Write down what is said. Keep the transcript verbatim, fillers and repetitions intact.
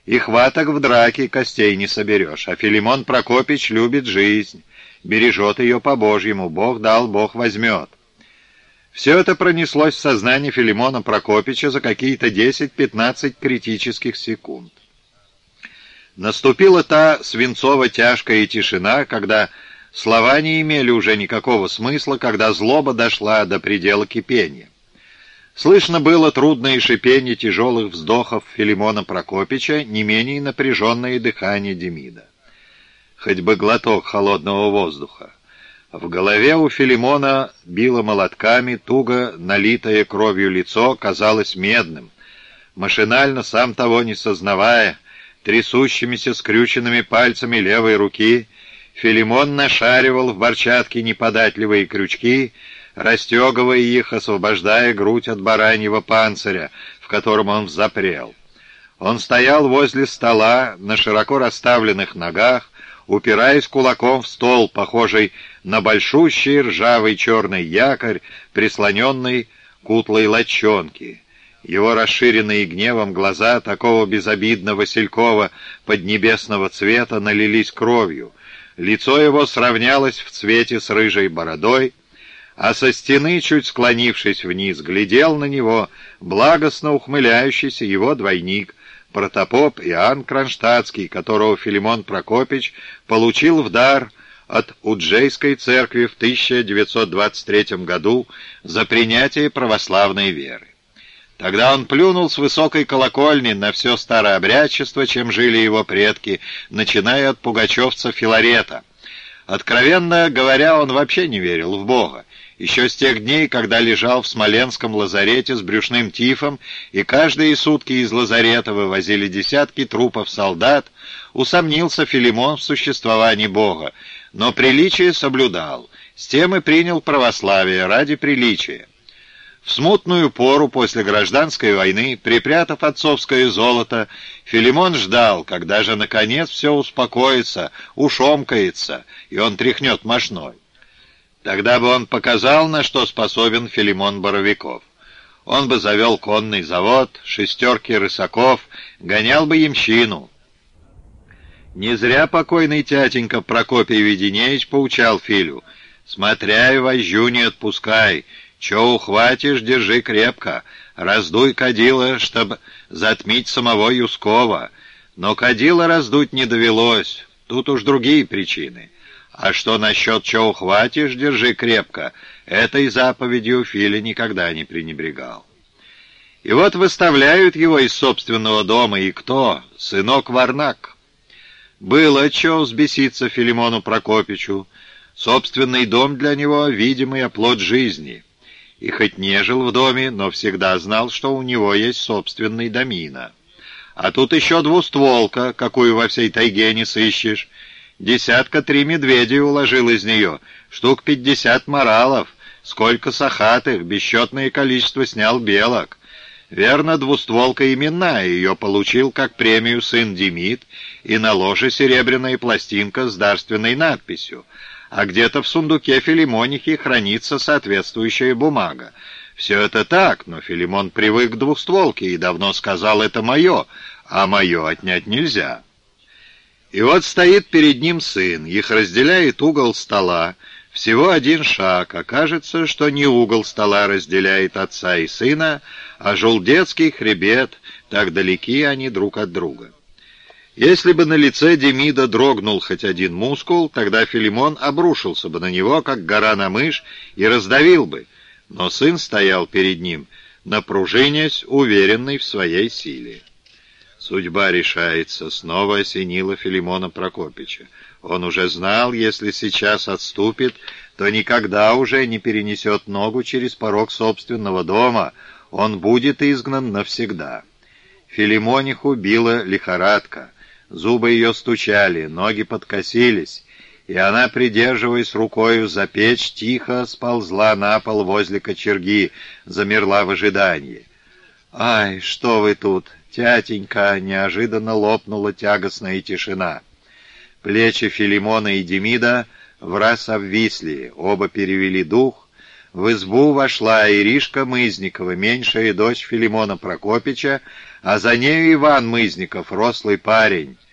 И хваток в драке костей не соберешь, а Филимон Прокопич любит жизнь, бережет ее по-божьему, Бог дал, Бог возьмет. Все это пронеслось в сознании Филимона Прокопича за какие-то десять-пятнадцать критических секунд. Наступила та свинцово-тяжкая тишина, когда слова не имели уже никакого смысла, когда злоба дошла до предела кипения. Слышно было трудное шипение тяжелых вздохов Филимона Прокопича, не менее напряженное дыхание Демида. Хоть бы глоток холодного воздуха. В голове у Филимона било молотками, туго налитое кровью лицо казалось медным. Машинально, сам того не сознавая, трясущимися скрюченными пальцами левой руки, Филимон нашаривал в борчатке неподатливые крючки, расстегивая их, освобождая грудь от бараньего панциря, в котором он взапрел. Он стоял возле стола на широко расставленных ногах, упираясь кулаком в стол, похожий на большущий ржавый черный якорь, прислоненный к утлой лочонке. Его расширенные гневом глаза такого безобидного василькова поднебесного цвета налились кровью. Лицо его сравнялось в цвете с рыжей бородой, а со стены, чуть склонившись вниз, глядел на него благостно ухмыляющийся его двойник, протопоп Иоанн Кронштадтский, которого Филимон Прокопич получил в дар от Уджейской церкви в тысяча девятьсот двадцать третьем году за принятие православной веры. Тогда он плюнул с высокой колокольни на все старообрядчество, чем жили его предки, начиная от пугачевца Филарета. Откровенно говоря, он вообще не верил в Бога. Еще с тех дней, когда лежал в Смоленском лазарете с брюшным тифом, и каждые сутки из лазарета вывозили десятки трупов солдат, усомнился Филимон в существовании Бога, но приличие соблюдал, с тем и принял православие ради приличия. В смутную пору после гражданской войны, припрятав отцовское золото, Филимон ждал, когда же наконец все успокоится, ушомкается, и он тряхнет мошной. Тогда бы он показал, на что способен Филимон Боровиков. Он бы завел конный завод, шестерки рысаков, гонял бы ямщину. Не зря покойный тятенька Прокопий Веденеевич поучал Филю: «Смотряй, вожжу не отпускай, че ухватишь, держи крепко, раздуй кадила, чтоб затмить самого Юскова». Но кадила раздуть не довелось, тут уж другие причины. А что насчет «че ухватишь, держи крепко», этой заповедью Филя никогда не пренебрегал. И вот выставляют его из собственного дома, и кто? Сынок Варнак. Было чё взбеситься Филимону Прокопичу. Собственный дом для него — видимый оплот жизни. И хоть не жил в доме, но всегда знал, что у него есть собственный домина. А тут еще двустволка, какую во всей тайге не сыщешь. Десятка три медведей уложил из нее, штук пятьдесят моралов, сколько сахатых, бесчетное количество снял белок. Верно, двустволка именная, ее получил как премию сын Демид, и на ложе серебряная пластинка с дарственной надписью, а где-то в сундуке Филимонихи хранится соответствующая бумага. Все это так, но Филимон привык к двустволке и давно сказал: «Это мое», а мое отнять нельзя. И вот стоит перед ним сын, их разделяет угол стола, всего один шаг, а кажется, что не угол стола разделяет отца и сына, а желдецкий хребет, так далеки они друг от друга. Если бы на лице Демида дрогнул хоть один мускул, тогда Филимон обрушился бы на него, как гора на мышь, и раздавил бы, но сын стоял перед ним, напружинясь, уверенный в своей силе. Судьба решается, снова осенила Филимона Прокопича. Он уже знал, если сейчас отступит, то никогда уже не перенесет ногу через порог собственного дома, он будет изгнан навсегда. Филимониху била лихорадка, зубы ее стучали, ноги подкосились, и она, придерживаясь рукою за печь, тихо сползла на пол возле кочерги, замерла в ожидании. «Ай, что вы тут, тятенька!» — неожиданно лопнула тягостная тишина. Плечи Филимона и Демида враз обвисли, оба перевели дух. В избу вошла Иришка Мызникова, меньшая дочь Филимона Прокопича, а за нею Иван Мызников, рослый парень.